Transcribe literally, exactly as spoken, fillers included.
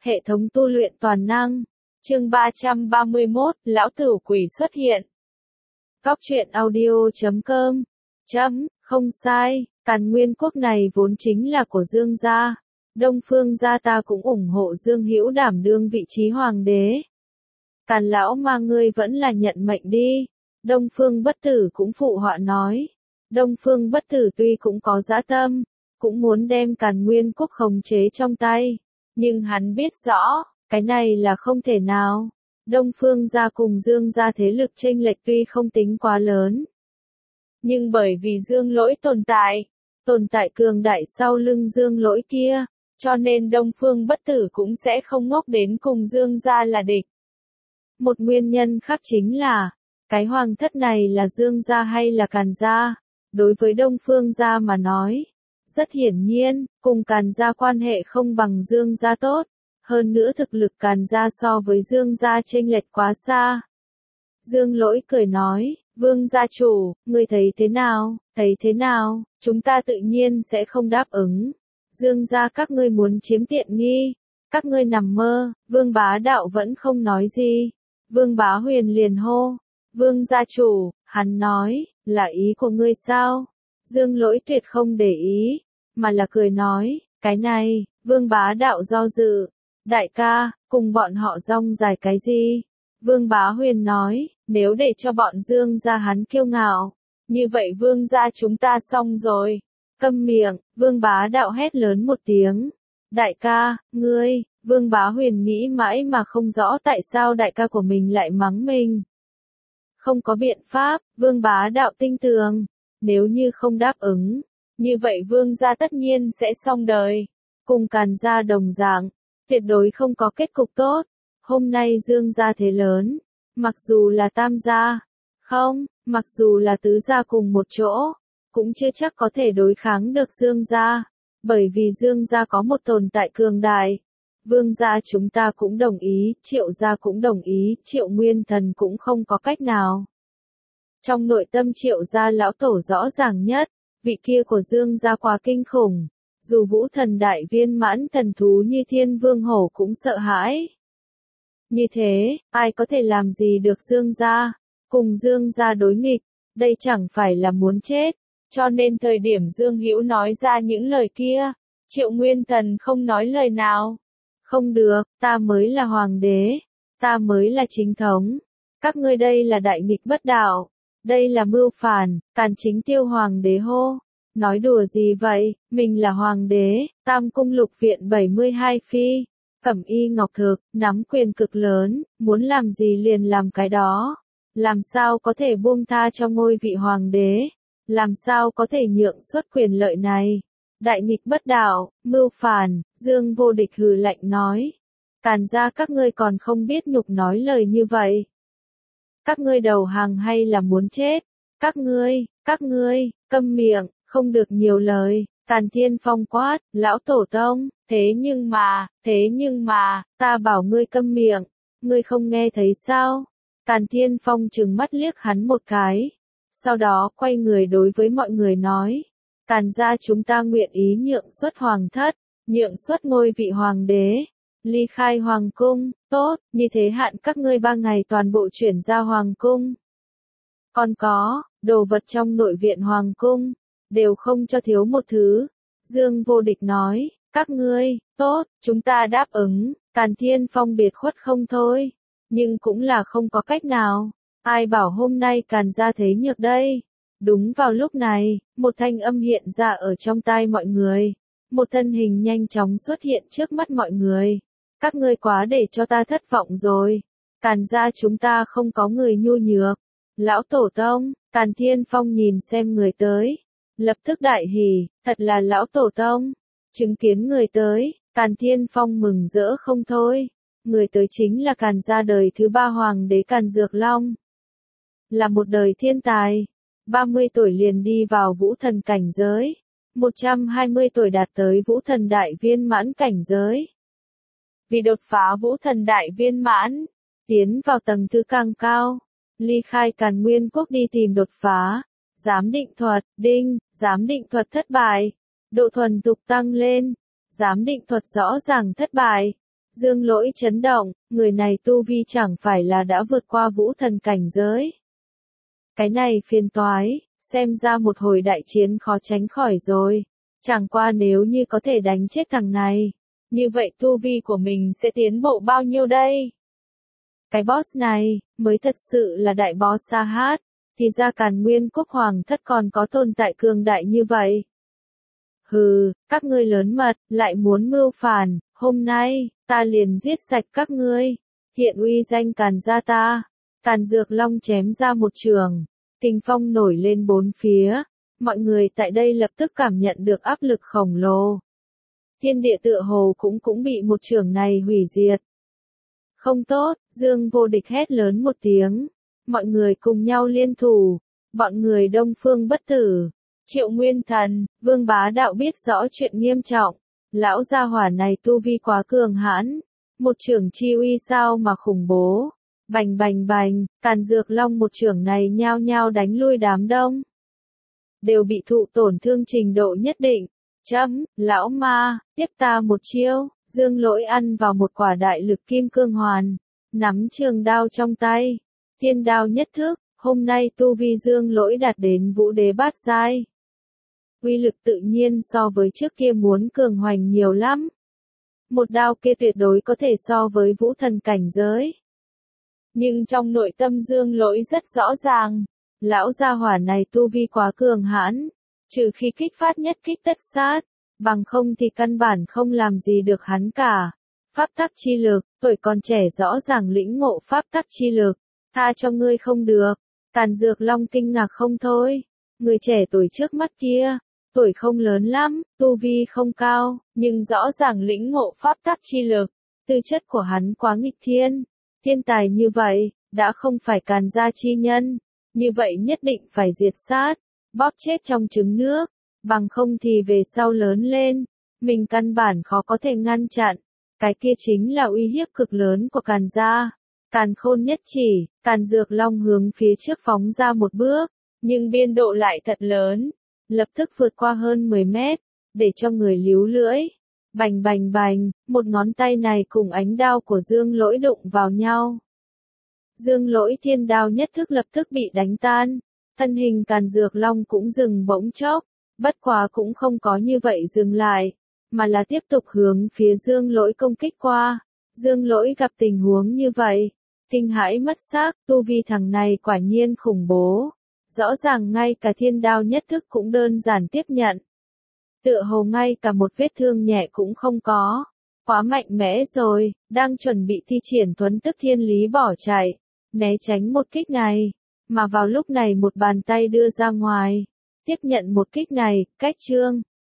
Hệ thống tu luyện toàn năng. Chương ba trăm ba mươi mốt, Lão Tử Quỷ xuất hiện. Góc truyện audio chấm com. Chấm, không sai, Càn Nguyên quốc này vốn chính là của Dương gia. Đông Phương gia ta cũng ủng hộ Dương Hữu đảm đương vị trí hoàng đế. Càn lão mà ngươi vẫn là nhận mệnh đi. Đông Phương Bất Tử cũng phụ họa nói. Đông Phương Bất Tử tuy cũng có dã tâm, cũng muốn đem Càn Nguyên quốc khống chế trong tay. Nhưng hắn biết rõ, cái này là không thể nào. Đông Phương gia cùng Dương gia thế lực chênh lệch tuy không tính quá lớn. Nhưng bởi vì Dương Lỗi tồn tại, tồn tại cường đại sau lưng Dương Lỗi kia, cho nên Đông Phương Bất Tử cũng sẽ không ngốc đến cùng Dương gia là địch. Một nguyên nhân khác chính là, cái hoàng thất này là Dương gia hay là Càn gia? Đối với Đông Phương gia mà nói, rất hiển nhiên, cùng Càn gia quan hệ không bằng Dương gia tốt, hơn nữa thực lực Càn gia so với Dương gia chênh lệch quá xa. Dương Lỗi cười nói, Vương gia chủ, ngươi thấy thế nào, thấy thế nào, chúng ta tự nhiên sẽ không đáp ứng. Dương gia các ngươi muốn chiếm tiện nghi, các ngươi nằm mơ. Vương Bá Đạo vẫn không nói gì. Vương Bá Huyền liền hô, Vương gia chủ, hắn nói, là ý của ngươi sao? Dương Lỗi tuyệt không để ý, mà là cười nói, cái này. Vương Bá Đạo do dự, đại ca, cùng bọn họ rong dài cái gì? Vương Bá Huyền nói, nếu để cho bọn Dương gia hắn kiêu ngạo, như vậy Vương gia chúng ta xong rồi. Câm miệng. Vương Bá Đạo hét lớn một tiếng. Đại ca, ngươi. Vương Bá Huyền nghĩ mãi mà không rõ tại sao đại ca của mình lại mắng mình. Không có biện pháp. Vương Bá Đạo tinh tường, nếu như không đáp ứng, như vậy Vương gia tất nhiên sẽ xong đời. Cùng Càn gia đồng dạng, tuyệt đối không có kết cục tốt. Hôm nay Dương gia thế lớn, mặc dù là Tam gia, không, mặc dù là Tứ gia cùng một chỗ, cũng chưa chắc có thể đối kháng được Dương gia, bởi vì Dương gia có một tồn tại cường đại. Vương gia chúng ta cũng đồng ý, Triệu gia cũng đồng ý, Triệu Nguyên Thần cũng không có cách nào. Trong nội tâm Triệu gia lão tổ rõ ràng nhất, vị kia của Dương gia quá kinh khủng, dù Vũ Thần đại viên mãn thần thú như Thiên Vương Hổ cũng sợ hãi. Như thế, ai có thể làm gì được Dương gia, cùng Dương gia đối nghịch, đây chẳng phải là muốn chết. Cho nên thời điểm Dương Hữu nói ra những lời kia, Triệu Nguyên Thần không nói lời nào. Không được, ta mới là hoàng đế, ta mới là chính thống. Các ngươi đây là đại nghịch bất đạo, đây là mưu phản. Càn Chính Tiêu hoàng đế hô. Nói đùa gì vậy, mình là hoàng đế, Tam Cung Lục Viện bảy mươi hai phi, cẩm y ngọc thực, nắm quyền cực lớn, muốn làm gì liền làm cái đó. Làm sao có thể buông tha cho ngôi vị hoàng đế? Làm sao có thể nhượng suất quyền lợi này? Đại nghịch bất đạo, mưu phản. Dương Vô Địch hừ lạnh nói. Càn gia các ngươi còn không biết nhục nói lời như vậy. Các ngươi đầu hàng hay là muốn chết? Các ngươi, các ngươi, câm miệng, không được nhiều lời. Càn Thiên Phong quát, lão tổ tông, thế nhưng mà, thế nhưng mà, ta bảo ngươi câm miệng, ngươi không nghe thấy sao? Càn Thiên Phong trừng mắt liếc hắn một cái. Sau đó quay người đối với mọi người nói, Càn gia chúng ta nguyện ý nhượng xuất hoàng thất, nhượng xuất ngôi vị hoàng đế, ly khai hoàng cung. Tốt, như thế hạn các ngươi ba ngày toàn bộ chuyển ra hoàng cung. Còn có, đồ vật trong nội viện hoàng cung, đều không cho thiếu một thứ. Dương Vô Địch nói, các ngươi, tốt, chúng ta đáp ứng. Càn Thiên Phong biệt khuất không thôi, nhưng cũng là không có cách nào. Ai bảo hôm nay Càn gia thế nhược đây? Đúng vào lúc này, một thanh âm hiện ra ở trong tai mọi người. Một thân hình nhanh chóng xuất hiện trước mắt mọi người. Các ngươi quá để cho ta thất vọng rồi. Càn gia chúng ta không có người nhu nhược. Lão tổ tông. Càn Thiên Phong nhìn xem người tới, lập tức đại hỉ, thật là lão tổ tông. Chứng kiến người tới, Càn Thiên Phong mừng rỡ không thôi. Người tới chính là Càn gia đời thứ ba hoàng đế Càn Dược Long. Là một đời thiên tài, ba mươi tuổi liền đi vào vũ thần cảnh giới, một trăm hai mươi tuổi đạt tới vũ thần đại viên mãn cảnh giới. Vì đột phá vũ thần đại viên mãn, tiến vào tầng thứ càng cao, ly khai Càn Nguyên quốc đi tìm đột phá. Giám định thuật, đinh, giám định thuật thất bại, độ thuần thục tăng lên, giám định thuật rõ ràng thất bại, Dương Lỗi chấn động, người này tu vi chẳng phải là đã vượt qua vũ thần cảnh giới. Cái này phiền toái, xem ra một hồi đại chiến khó tránh khỏi rồi. Chẳng qua nếu như có thể đánh chết thằng này, như vậy tu vi của mình sẽ tiến bộ bao nhiêu đây? Cái boss này, mới thật sự là đại boss Sa Hát, thì ra Càn Nguyên Quốc Hoàng thất còn có tồn tại cường đại như vậy. Hừ, các ngươi lớn mật, lại muốn mưu phản, hôm nay, ta liền giết sạch các ngươi, hiện uy danh Càn gia ta. Càn Dược Long chém ra một trường, kình phong nổi lên bốn phía, mọi người tại đây lập tức cảm nhận được áp lực khổng lồ. Thiên địa tựa hồ cũng cũng bị một trường này hủy diệt. Không tốt, Dương Vô Địch hét lớn một tiếng, mọi người cùng nhau liên thủ, bọn người Đông Phương Bất Tử, Triệu Nguyên Thần, Vương Bá Đạo biết rõ chuyện nghiêm trọng, lão gia hỏa này tu vi quá cường hãn, một trường chi uy sao mà khủng bố. Bành bành bành, Càn Dược Long một trường này nhao nhao đánh lui đám đông. Đều bị thụ tổn thương trình độ nhất định. Chấm, lão ma, tiếp ta một chiêu. Dương Lỗi ăn vào một quả đại lực kim cương hoàn, nắm trường đao trong tay. Thiên đao nhất thức, hôm nay tu vi Dương Lỗi đạt đến vũ đế bát giai. Uy lực tự nhiên so với trước kia muốn cường hoành nhiều lắm. Một đao kia tuyệt đối có thể so với vũ thần cảnh giới. Nhưng trong nội tâm Dương Lỗi rất rõ ràng, lão gia hỏa này tu vi quá cường hãn, trừ khi kích phát nhất kích tất sát, bằng không thì căn bản không làm gì được hắn cả. Pháp tắc chi lực, tuổi còn trẻ rõ ràng lĩnh ngộ pháp tắc chi lực, tha cho ngươi không được. Càn Dược Long kinh ngạc không thôi, người trẻ tuổi trước mắt kia, tuổi không lớn lắm, tu vi không cao, nhưng rõ ràng lĩnh ngộ pháp tắc chi lực, tư chất của hắn quá nghịch thiên. Thiên tài như vậy, đã không phải Càn gia chi nhân, như vậy nhất định phải diệt sát, bóp chết trong trứng nước, bằng không thì về sau lớn lên, mình căn bản khó có thể ngăn chặn, cái kia chính là uy hiếp cực lớn của Càn gia. Càn Khôn nhất chỉ, Càn Dược Long hướng phía trước phóng ra một bước, nhưng biên độ lại thật lớn, lập tức vượt qua hơn mười mét, để cho người líu lưỡi. Bành bành bành, một ngón tay này cùng ánh đao của Dương Lỗi đụng vào nhau. Dương Lỗi thiên đao nhất thức lập tức bị đánh tan, thân hình Càn Dược Long cũng dừng bỗng chốc, bất quá cũng không có như vậy dừng lại, mà là tiếp tục hướng phía Dương Lỗi công kích qua. Dương Lỗi gặp tình huống như vậy, kinh hãi mất xác, tu vi thằng này quả nhiên khủng bố, rõ ràng ngay cả thiên đao nhất thức cũng đơn giản tiếp nhận. Tựa hồ ngay cả một vết thương nhẹ cũng không có. Quá mạnh mẽ rồi, đang chuẩn bị thi triển Thuấn Tức Thiên Lý bỏ chạy, né tránh một kích này, mà vào lúc này một bàn tay đưa ra ngoài, tiếp nhận một kích này, cách trương,